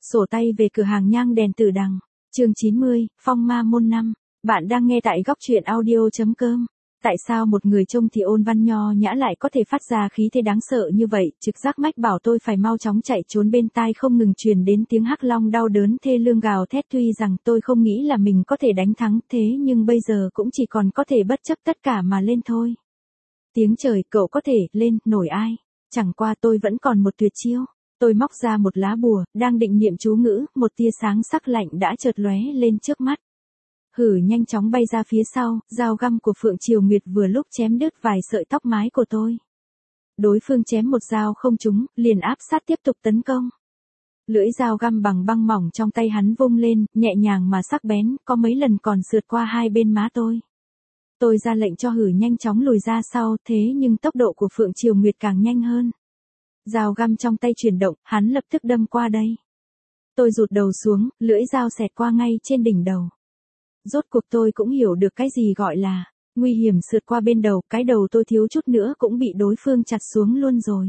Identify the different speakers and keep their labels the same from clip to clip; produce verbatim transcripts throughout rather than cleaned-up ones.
Speaker 1: Sổ tay về cửa hàng nhang đèn Tử Đằng, chương chín mươi, Phong Ma môn năm. Bạn đang nghe tại góc truyện audio.com. Tại sao một người trông thì ôn văn nho nhã lại có thể phát ra khí thế đáng sợ như vậy? Trực giác mách bảo tôi phải mau chóng chạy trốn, bên tai không ngừng truyền đến tiếng hắc long đau đớn thê lương gào thét. Tuy rằng tôi không nghĩ là mình có thể đánh thắng, thế nhưng bây giờ cũng chỉ còn có thể bất chấp tất cả mà lên thôi. Tiếng trời, cậu có thể lên nổi ai? Chẳng qua tôi vẫn còn một tuyệt chiêu. Tôi móc ra một lá bùa, đang định niệm chú ngữ, một tia sáng sắc lạnh đã chợt lóe lên trước mắt. Hử nhanh chóng bay ra phía sau, dao găm của Phượng Triều Nguyệt vừa lúc chém đứt vài sợi tóc mái của tôi. Đối phương chém một dao không trúng, liền áp sát tiếp tục tấn công. Lưỡi dao găm bằng băng mỏng trong tay hắn vung lên, nhẹ nhàng mà sắc bén, có mấy lần còn sượt qua hai bên má tôi. Tôi ra lệnh cho Hử nhanh chóng lùi ra sau, thế nhưng tốc độ của Phượng Triều Nguyệt càng nhanh hơn. Dao găm trong tay chuyển động, hắn lập tức đâm qua đây. Tôi rụt đầu xuống, lưỡi dao xẹt qua ngay trên đỉnh đầu. Rốt cuộc tôi cũng hiểu được cái gì gọi là nguy hiểm sượt qua bên đầu, cái đầu tôi thiếu chút nữa cũng bị đối phương chặt xuống luôn rồi.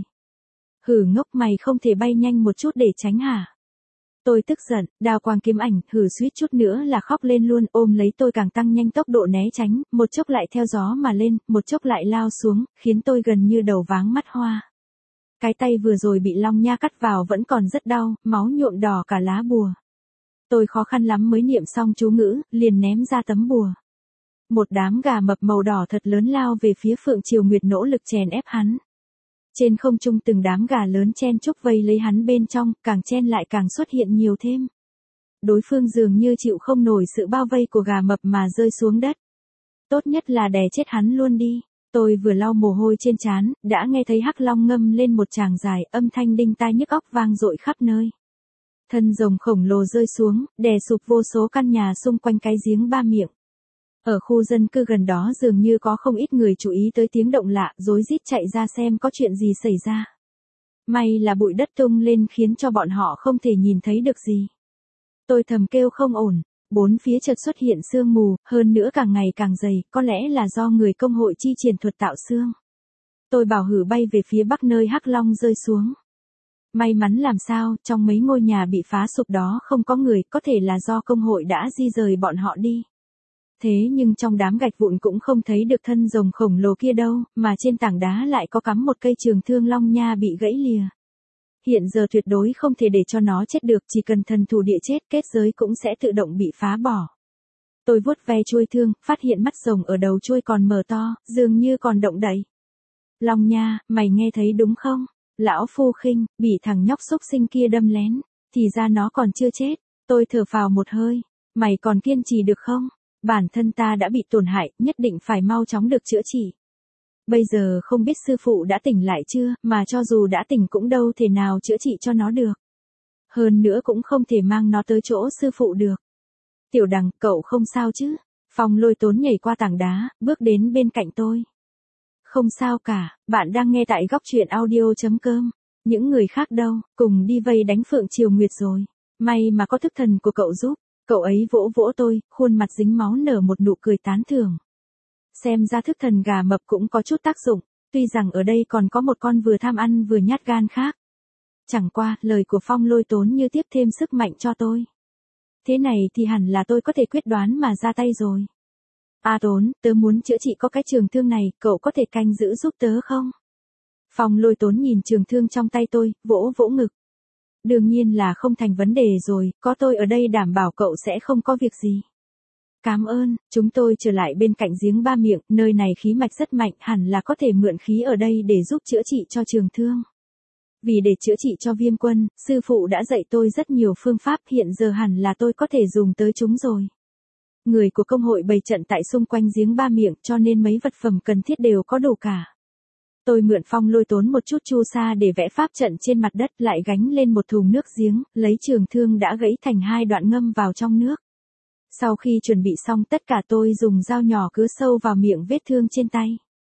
Speaker 1: Hử ngốc, mày không thể bay nhanh một chút để tránh hả? Tôi tức giận, đao quang kiếm ảnh, Hử suýt chút nữa là khóc lên luôn, ôm lấy tôi càng tăng nhanh tốc độ né tránh, một chốc lại theo gió mà lên, một chốc lại lao xuống, khiến tôi gần như đầu váng mắt hoa. Cái tay vừa rồi bị long nha cắt vào vẫn còn rất đau, máu nhuộm đỏ cả lá bùa. Tôi khó khăn lắm mới niệm xong chú ngữ, liền ném ra tấm bùa. Một đám gà mập màu đỏ thật lớn lao về phía Phượng Triều Nguyệt, nỗ lực chèn ép hắn. Trên không trung từng đám gà lớn chen chúc vây lấy hắn bên trong, càng chen lại càng xuất hiện nhiều thêm. Đối phương dường như chịu không nổi sự bao vây của gà mập mà rơi xuống đất. Tốt nhất là đè chết hắn luôn đi. Tôi vừa lau mồ hôi trên trán, đã nghe thấy hắc long ngâm lên một tràng dài, âm thanh đinh tai nhức óc vang dội khắp nơi. Thân rồng khổng lồ rơi xuống, đè sụp vô số căn nhà xung quanh cái giếng ba miệng. Ở khu dân cư gần đó dường như có không ít người chú ý tới tiếng động lạ, rối rít chạy ra xem có chuyện gì xảy ra. May là bụi đất tung lên khiến cho bọn họ không thể nhìn thấy được gì. Tôi thầm kêu không ổn. Bốn phía chợt xuất hiện sương mù, hơn nữa càng ngày càng dày, có lẽ là do người công hội chi triển thuật tạo sương. Tôi bảo Hử bay về phía bắc nơi hắc long rơi xuống. May mắn làm sao, trong mấy ngôi nhà bị phá sụp đó không có người, có thể là do công hội đã di rời bọn họ đi. Thế nhưng trong đám gạch vụn cũng không thấy được thân rồng khổng lồ kia đâu, mà trên tảng đá lại có cắm một cây trường thương long nha bị gãy lìa. Hiện giờ tuyệt đối không thể để cho nó chết được, chỉ cần thần thủ địa chết, kết giới cũng sẽ tự động bị phá bỏ. Tôi vuốt ve chuôi thương, phát hiện mắt rồng ở đầu chuôi còn mở to, dường như còn động đậy. Long nha, mày nghe thấy đúng không? Lão phu khinh, bị thằng nhóc xúc sinh kia đâm lén, thì ra nó còn chưa chết. Tôi thở phào một hơi, mày còn kiên trì được không? Bản thân ta đã bị tổn hại, nhất định phải mau chóng được chữa trị. Bây giờ không biết sư phụ đã tỉnh lại chưa, mà cho dù đã tỉnh cũng đâu thể nào chữa trị cho nó được. Hơn nữa cũng không thể mang nó tới chỗ sư phụ được. Tiểu Đằng, cậu không sao chứ? Phong Lôi Tốn nhảy qua tảng đá, bước đến bên cạnh tôi. Không sao cả, bạn đang nghe tại góc truyện audio.com. Những người khác đâu, cùng đi vây đánh Phượng Triều Nguyệt rồi. May mà có thức thần của cậu giúp. Cậu ấy vỗ vỗ tôi, khuôn mặt dính máu nở một nụ cười tán thưởng. Xem ra thức thần gà mập cũng có chút tác dụng, tuy rằng ở đây còn có một con vừa tham ăn vừa nhát gan khác. Chẳng qua, lời của Phong Lôi Tốn như tiếp thêm sức mạnh cho tôi. Thế này thì hẳn là tôi có thể quyết đoán mà ra tay rồi. A Tốn, tớ muốn chữa trị có cái trường thương này, cậu có thể canh giữ giúp tớ không? Phong Lôi Tốn nhìn trường thương trong tay tôi, vỗ vỗ ngực. Đương nhiên là không thành vấn đề rồi, có tôi ở đây đảm bảo cậu sẽ không có việc gì. Cảm ơn. Chúng tôi trở lại bên cạnh giếng ba miệng, nơi này khí mạch rất mạnh, hẳn là có thể mượn khí ở đây để giúp chữa trị cho trường thương. Vì để chữa trị cho Viêm Quân, sư phụ đã dạy tôi rất nhiều phương pháp, hiện giờ hẳn là tôi có thể dùng tới chúng rồi. Người của công hội bày trận tại xung quanh giếng ba miệng, cho nên mấy vật phẩm cần thiết đều có đủ cả. Tôi mượn Phong Lôi Tốn một chút chu sa để vẽ pháp trận trên mặt đất, lại gánh lên một thùng nước giếng, lấy trường thương đã gãy thành hai đoạn ngâm vào trong nước. Sau khi chuẩn bị xong tất cả, tôi dùng dao nhỏ cứa sâu vào miệng vết thương trên tay.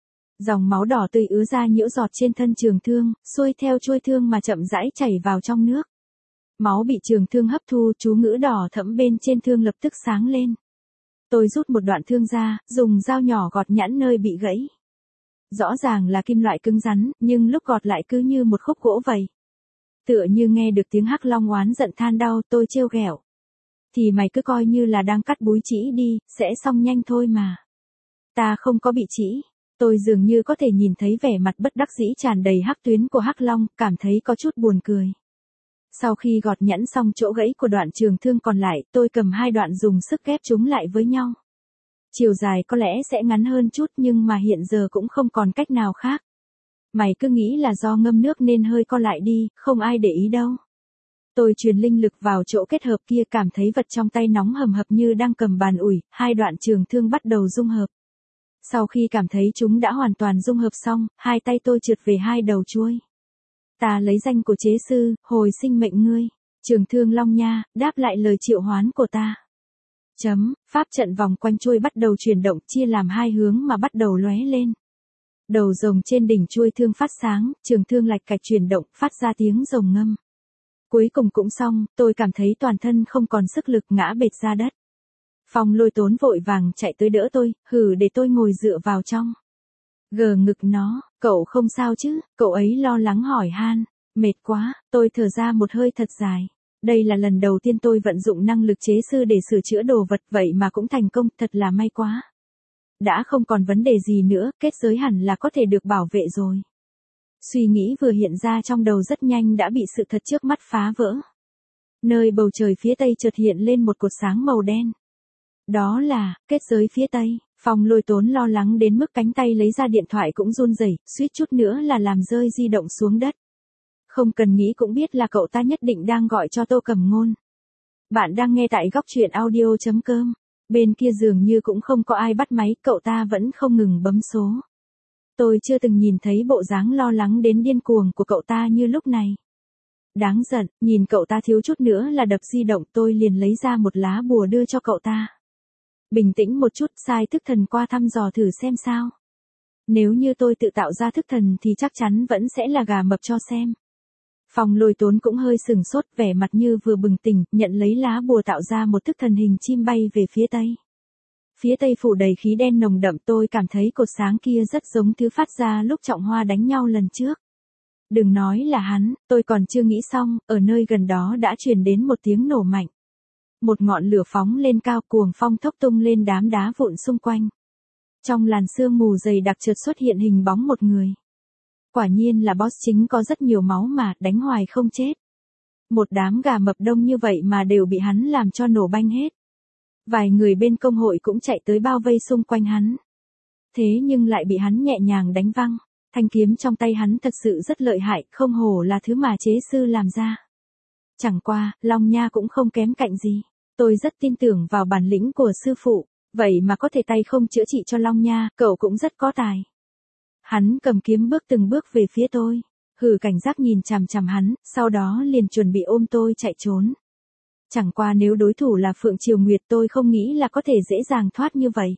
Speaker 1: Dòng máu đỏ tươi ứa ra nhiễu giọt trên thân trường thương, xuôi theo chuôi thương mà chậm rãi chảy vào trong nước. Máu bị trường thương hấp thu, chú ngữ đỏ thẫm bên trên thương lập tức sáng lên. Tôi rút một đoạn thương ra, dùng dao nhỏ gọt nhẵn nơi bị gãy. Rõ ràng là kim loại cứng rắn, nhưng lúc gọt lại cứ như một khúc gỗ vậy. Tựa như nghe được tiếng Hắc Long oán giận than đau, tôi trêu ghẹo. Thì mày cứ coi như là đang cắt búi trĩ đi, sẽ xong nhanh thôi mà. Ta không có bị trĩ. Tôi dường như có thể nhìn thấy vẻ mặt bất đắc dĩ tràn đầy hắc tuyến của Hắc Long, cảm thấy có chút buồn cười. Sau khi gọt nhẵn xong chỗ gãy của đoạn trường thương còn lại, tôi cầm hai đoạn dùng sức ghép chúng lại với nhau. Chiều dài có lẽ sẽ ngắn hơn chút nhưng mà hiện giờ cũng không còn cách nào khác. Mày cứ nghĩ là do ngâm nước nên hơi co lại đi, không ai để ý đâu. Tôi truyền linh lực vào chỗ kết hợp kia, cảm thấy vật trong tay nóng hầm hập như đang cầm bàn ủi, hai đoạn trường thương bắt đầu dung hợp. Sau khi cảm thấy chúng đã hoàn toàn dung hợp xong, hai tay tôi trượt về hai đầu chuôi. Ta lấy danh của chế sư, hồi sinh mệnh ngươi. Trường thương Long Nha, đáp lại lời triệu hoán của ta. Chấm, pháp trận vòng quanh chuôi bắt đầu chuyển động, chia làm hai hướng mà bắt đầu lóe lên. Đầu rồng trên đỉnh chuôi thương phát sáng, trường thương lạch cạch chuyển động, phát ra tiếng rồng ngâm. Cuối cùng cũng xong, tôi cảm thấy toàn thân không còn sức lực, ngã bệt ra đất. Phong Lôi Tốn vội vàng chạy tới đỡ tôi, hử để tôi ngồi dựa vào trong. Gờ ngực nó, cậu không sao chứ, cậu ấy lo lắng hỏi han. Mệt quá, tôi thở ra một hơi thật dài. Đây là lần đầu tiên tôi vận dụng năng lực chế sư để sửa chữa đồ vật, vậy mà cũng thành công, thật là may quá. Đã không còn vấn đề gì nữa, kết giới hẳn là có thể được bảo vệ rồi. Suy nghĩ vừa hiện ra trong đầu rất nhanh đã bị sự thật trước mắt phá vỡ. Nơi bầu trời phía tây chợt hiện lên một cột sáng màu đen. Đó là, kết giới phía tây. Phong Lôi Tốn lo lắng đến mức cánh tay lấy ra điện thoại cũng run rẩy, suýt chút nữa là làm rơi di động xuống đất. Không cần nghĩ cũng biết là cậu ta nhất định đang gọi cho Tô Cẩm Ngôn. Bạn đang nghe tại góc truyện audio chấm com. Bên kia dường như cũng không có ai bắt máy, cậu ta vẫn không ngừng bấm số. Tôi chưa từng nhìn thấy bộ dáng lo lắng đến điên cuồng của cậu ta như lúc này. Đáng giận, nhìn cậu ta thiếu chút nữa là đập di động, tôi liền lấy ra một lá bùa đưa cho cậu ta. Bình tĩnh một chút, sai thức thần qua thăm dò thử xem sao. Nếu như tôi tự tạo ra thức thần thì chắc chắn vẫn sẽ là gà mập cho xem. Phong Lôi Tốn cũng hơi sừng sốt, vẻ mặt như vừa bừng tỉnh, nhận lấy lá bùa tạo ra một thức thần hình chim bay về phía tây. Phía tây phủ đầy khí đen nồng đậm, tôi cảm thấy cột sáng kia rất giống thứ phát ra lúc Trọng Hoa đánh nhau lần trước. Đừng nói là hắn, tôi còn chưa nghĩ xong, ở nơi gần đó đã truyền đến một tiếng nổ mạnh. Một ngọn lửa phóng lên cao, cuồng phong thốc tung lên đám đá vụn xung quanh. Trong làn sương mù dày đặc chợt xuất hiện hình bóng một người. Quả nhiên là boss chính, có rất nhiều máu mà, đánh hoài không chết. Một đám gà mập đông như vậy mà đều bị hắn làm cho nổ banh hết. Vài người bên công hội cũng chạy tới bao vây xung quanh hắn. Thế nhưng lại bị hắn nhẹ nhàng đánh văng. Thanh kiếm trong tay hắn thật sự rất lợi hại, không hổ là thứ mà chế sư làm ra. Chẳng qua, Long Nha cũng không kém cạnh gì. Tôi rất tin tưởng vào bản lĩnh của sư phụ, vậy mà có thể tay không chữa trị cho Long Nha, cậu cũng rất có tài. Hắn cầm kiếm bước từng bước về phía tôi, hừ cảnh giác nhìn chằm chằm hắn, sau đó liền chuẩn bị ôm tôi chạy trốn. Chẳng qua nếu đối thủ là Phượng Triều Nguyệt tôi không nghĩ là có thể dễ dàng thoát như vậy.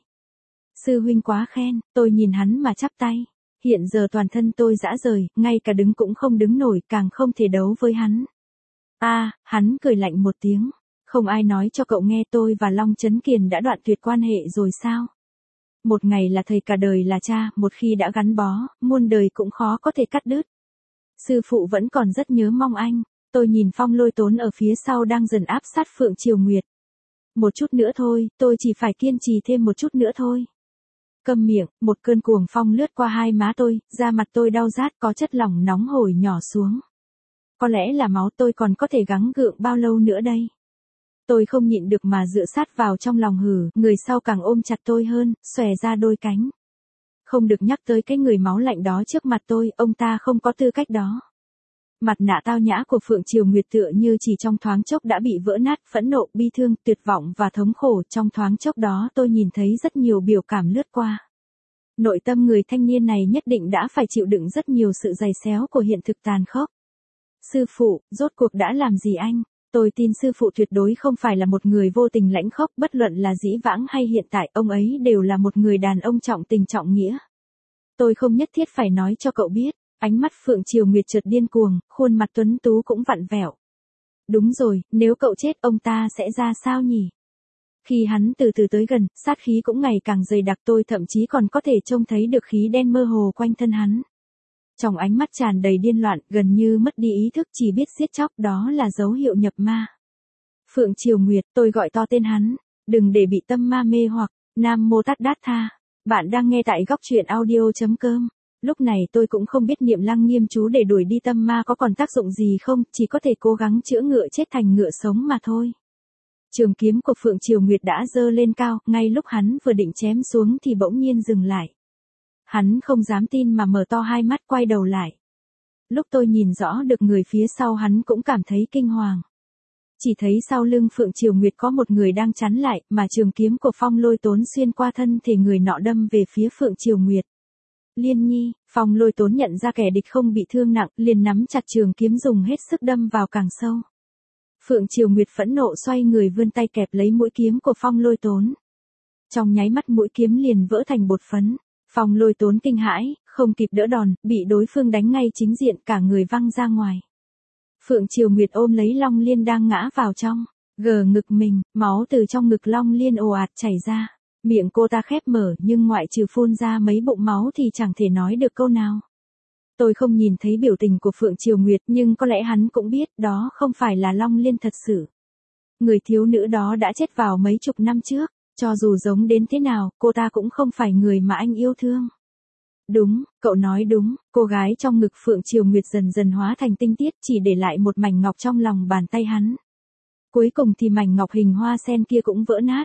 Speaker 1: Sư huynh quá khen, tôi nhìn hắn mà chắp tay. Hiện giờ toàn thân tôi rã rời, ngay cả đứng cũng không đứng nổi, càng không thể đấu với hắn. A, à, hắn cười lạnh một tiếng. Không ai nói cho cậu nghe tôi và Long Chấn Kiền đã đoạn tuyệt quan hệ rồi sao? Một ngày là thầy cả đời là cha, một khi đã gắn bó, muôn đời cũng khó có thể cắt đứt. Sư phụ vẫn còn rất nhớ mong anh. Tôi nhìn Phong Lôi Tốn ở phía sau đang dần áp sát Phượng Triều Nguyệt. Một chút nữa thôi, tôi chỉ phải kiên trì thêm một chút nữa thôi. Câm miệng, một cơn cuồng phong lướt qua hai má tôi, da mặt tôi đau rát, có chất lỏng nóng hổi nhỏ xuống. Có lẽ là máu, tôi còn có thể gắng gượng bao lâu nữa đây? Tôi không nhịn được mà dựa sát vào trong lòng hử, người sau càng ôm chặt tôi hơn, xòe ra đôi cánh. Không được nhắc tới cái người máu lạnh đó trước mặt tôi, ông ta không có tư cách đó. Mặt nạ tao nhã của Phượng Triều Nguyệt tựa như chỉ trong thoáng chốc đã bị vỡ nát, phẫn nộ, bi thương, tuyệt vọng và thống khổ. Trong thoáng chốc đó tôi nhìn thấy rất nhiều biểu cảm lướt qua. Nội tâm người thanh niên này nhất định đã phải chịu đựng rất nhiều sự dày xéo của hiện thực tàn khốc. Sư phụ, rốt cuộc đã làm gì anh? Tôi tin sư phụ tuyệt đối không phải là một người vô tình lãnh khốc, bất luận là dĩ vãng hay hiện tại, ông ấy đều là một người đàn ông trọng tình trọng nghĩa. Tôi không nhất thiết phải nói cho cậu biết. Ánh mắt Phượng Triều Nguyệt chợt điên cuồng, khuôn mặt tuấn tú cũng vặn vẹo. Đúng rồi, nếu cậu chết ông ta sẽ ra sao nhỉ? Khi hắn từ từ tới gần, sát khí cũng ngày càng dày đặc, tôi thậm chí còn có thể trông thấy được khí đen mơ hồ quanh thân hắn. Trong ánh mắt tràn đầy điên loạn, gần như mất đi ý thức, chỉ biết giết chóc, đó là dấu hiệu nhập ma. Phượng Triều Nguyệt, tôi gọi to tên hắn, đừng để bị tâm ma mê hoặc. Nam Mô Tát Đát Tha. Bạn đang nghe tại góc truyện audio.com. Lúc này tôi cũng không biết niệm Lăng Nghiêm chú để đuổi đi tâm ma có còn tác dụng gì không, chỉ có thể cố gắng chữa ngựa chết thành ngựa sống mà thôi. Trường kiếm của Phượng Triều Nguyệt đã giơ lên cao, ngay lúc hắn vừa định chém xuống thì bỗng nhiên dừng lại. Hắn không dám tin mà mở to hai mắt quay đầu lại. Lúc tôi nhìn rõ được người phía sau hắn cũng cảm thấy kinh hoàng. Chỉ thấy sau lưng Phượng Triều Nguyệt có một người đang chắn lại, mà trường kiếm của Phong Lôi Tốn xuyên qua thân thể người nọ đâm về phía Phượng Triều Nguyệt. Liên Nhi, Phong Lôi Tốn nhận ra kẻ địch không bị thương nặng, liền nắm chặt trường kiếm dùng hết sức đâm vào càng sâu. Phượng Triều Nguyệt phẫn nộ xoay người vươn tay kẹp lấy mũi kiếm của Phong Lôi Tốn. Trong nháy mắt mũi kiếm liền vỡ thành bột phấn. Phong Lôi Tốn kinh hãi, không kịp đỡ đòn, bị đối phương đánh ngay chính diện, cả người văng ra ngoài. Phượng Triều Nguyệt ôm lấy Long Liên đang ngã vào trong, gờ ngực mình, máu từ trong ngực Long Liên ồ ạt chảy ra. Miệng cô ta khép mở nhưng ngoại trừ phun ra mấy bụng máu thì chẳng thể nói được câu nào. Tôi không nhìn thấy biểu tình của Phượng Triều Nguyệt nhưng có lẽ hắn cũng biết đó không phải là Long Liên thật sự. Người thiếu nữ đó đã chết vào mấy chục năm trước, cho dù giống đến thế nào, cô ta cũng không phải người mà anh yêu thương. Đúng, cậu nói đúng, cô gái trong ngực Phượng Triều Nguyệt dần dần hóa thành tinh tiết, chỉ để lại một mảnh ngọc trong lòng bàn tay hắn. Cuối cùng thì mảnh ngọc hình hoa sen kia cũng vỡ nát.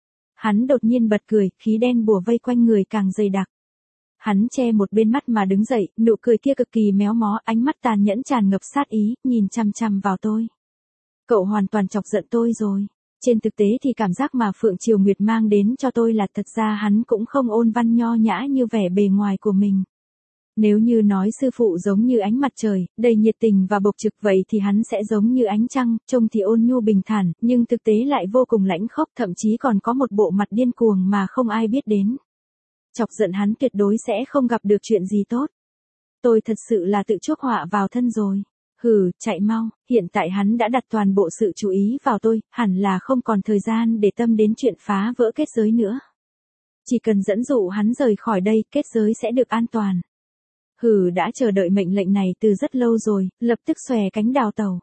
Speaker 1: Hắn đột nhiên bật cười, khí đen bùa vây quanh người càng dày đặc. Hắn che một bên mắt mà đứng dậy, nụ cười kia cực kỳ méo mó, ánh mắt tàn nhẫn tràn ngập sát ý, nhìn chằm chằm vào tôi. Cậu hoàn toàn chọc giận tôi rồi. Trên thực tế thì cảm giác mà Phượng Triều Nguyệt mang đến cho tôi là thật ra hắn cũng không ôn văn nho nhã như vẻ bề ngoài của mình. Nếu như nói sư phụ giống như ánh mặt trời, đầy nhiệt tình và bộc trực vậy thì hắn sẽ giống như ánh trăng, trông thì ôn nhu bình thản, nhưng thực tế lại vô cùng lãnh khốc, thậm chí còn có một bộ mặt điên cuồng mà không ai biết đến. Chọc giận hắn tuyệt đối sẽ không gặp được chuyện gì tốt. Tôi thật sự là tự chuốc họa vào thân rồi. Hừ, chạy mau, hiện tại hắn đã đặt toàn bộ sự chú ý vào tôi, hẳn là không còn thời gian để tâm đến chuyện phá vỡ kết giới nữa. Chỉ cần dẫn dụ hắn rời khỏi đây, kết giới sẽ được an toàn. Hừ, đã chờ đợi mệnh lệnh này từ rất lâu rồi, lập tức xòe cánh đào tàu.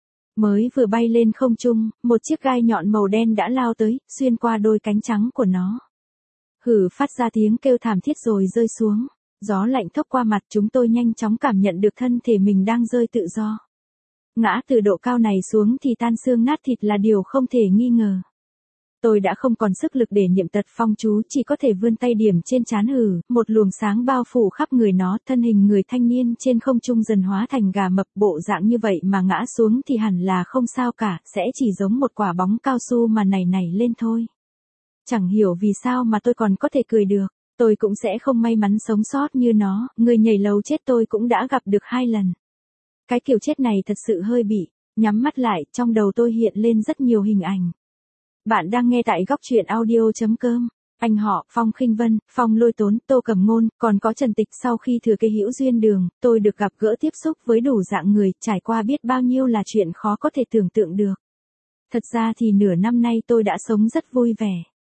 Speaker 1: Mới vừa bay lên không trung, một chiếc gai nhọn màu đen đã lao tới, xuyên qua đôi cánh trắng của nó. Hừ, phát ra tiếng kêu thảm thiết rồi rơi xuống. Gió lạnh thốc qua mặt, chúng tôi nhanh chóng cảm nhận được thân thể mình đang rơi tự do. Ngã từ độ cao này xuống thì tan xương nát thịt là điều không thể nghi ngờ. Tôi đã không còn sức lực để niệm tật phong chú, chỉ có thể vươn tay điểm trên trán. Hừ, một luồng sáng bao phủ khắp người nó, thân hình người thanh niên trên không trung dần hóa thành gà mập, bộ dạng như vậy mà ngã xuống thì hẳn là không sao cả, sẽ chỉ giống một quả bóng cao su mà nảy nảy lên thôi. Chẳng hiểu vì sao mà tôi còn có thể cười được. Tôi cũng sẽ không may mắn sống sót như nó, người nhảy lầu chết tôi cũng đã gặp được hai lần. Cái kiểu chết này thật sự hơi bị, nhắm mắt lại, trong đầu tôi hiện lên rất nhiều hình ảnh. Bạn đang nghe tại góc truyện audio.com. Anh họ, Phong Khinh Vân, Phong Lôi Tốn, Tô Cẩm Ngôn, còn có Trần Tịch. Sau khi thừa kế hữu duyên đường, tôi được gặp gỡ tiếp xúc với đủ dạng người, trải qua biết bao nhiêu là chuyện khó có thể tưởng tượng được. Thật ra thì nửa năm nay tôi đã sống rất vui vẻ.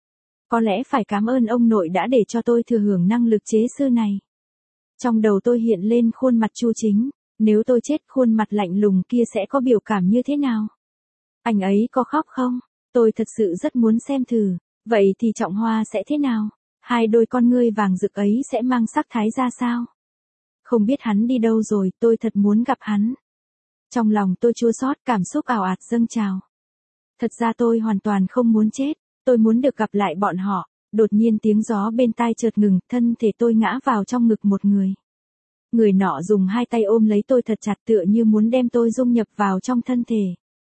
Speaker 1: Có lẽ phải cảm ơn ông nội đã để cho tôi thừa hưởng năng lực chế sư này. Trong đầu tôi hiện lên khuôn mặt Chu Chính, nếu tôi chết khuôn mặt lạnh lùng kia sẽ có biểu cảm như thế nào? Anh ấy có khóc không? Tôi thật sự rất muốn xem thử, vậy thì Trọng Hoa sẽ thế nào? Hai đôi con ngươi vàng rực ấy sẽ mang sắc thái ra sao? Không biết hắn đi đâu rồi, tôi thật muốn gặp hắn. Trong lòng tôi chua xót, cảm xúc ào ạt dâng trào. Thật ra tôi hoàn toàn không muốn chết. Tôi muốn được gặp lại bọn họ. Đột nhiên tiếng gió bên tai chợt ngừng, thân thể tôi ngã vào trong ngực một người. Người nọ dùng hai tay ôm lấy tôi thật chặt, tựa như muốn đem tôi dung nhập vào trong thân thể.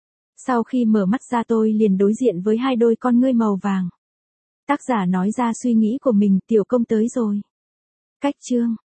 Speaker 1: Sau khi mở mắt ra tôi liền đối diện với hai đôi con ngươi màu vàng. Tác giả nói ra suy nghĩ của mình, tiểu công tới rồi. Cách chương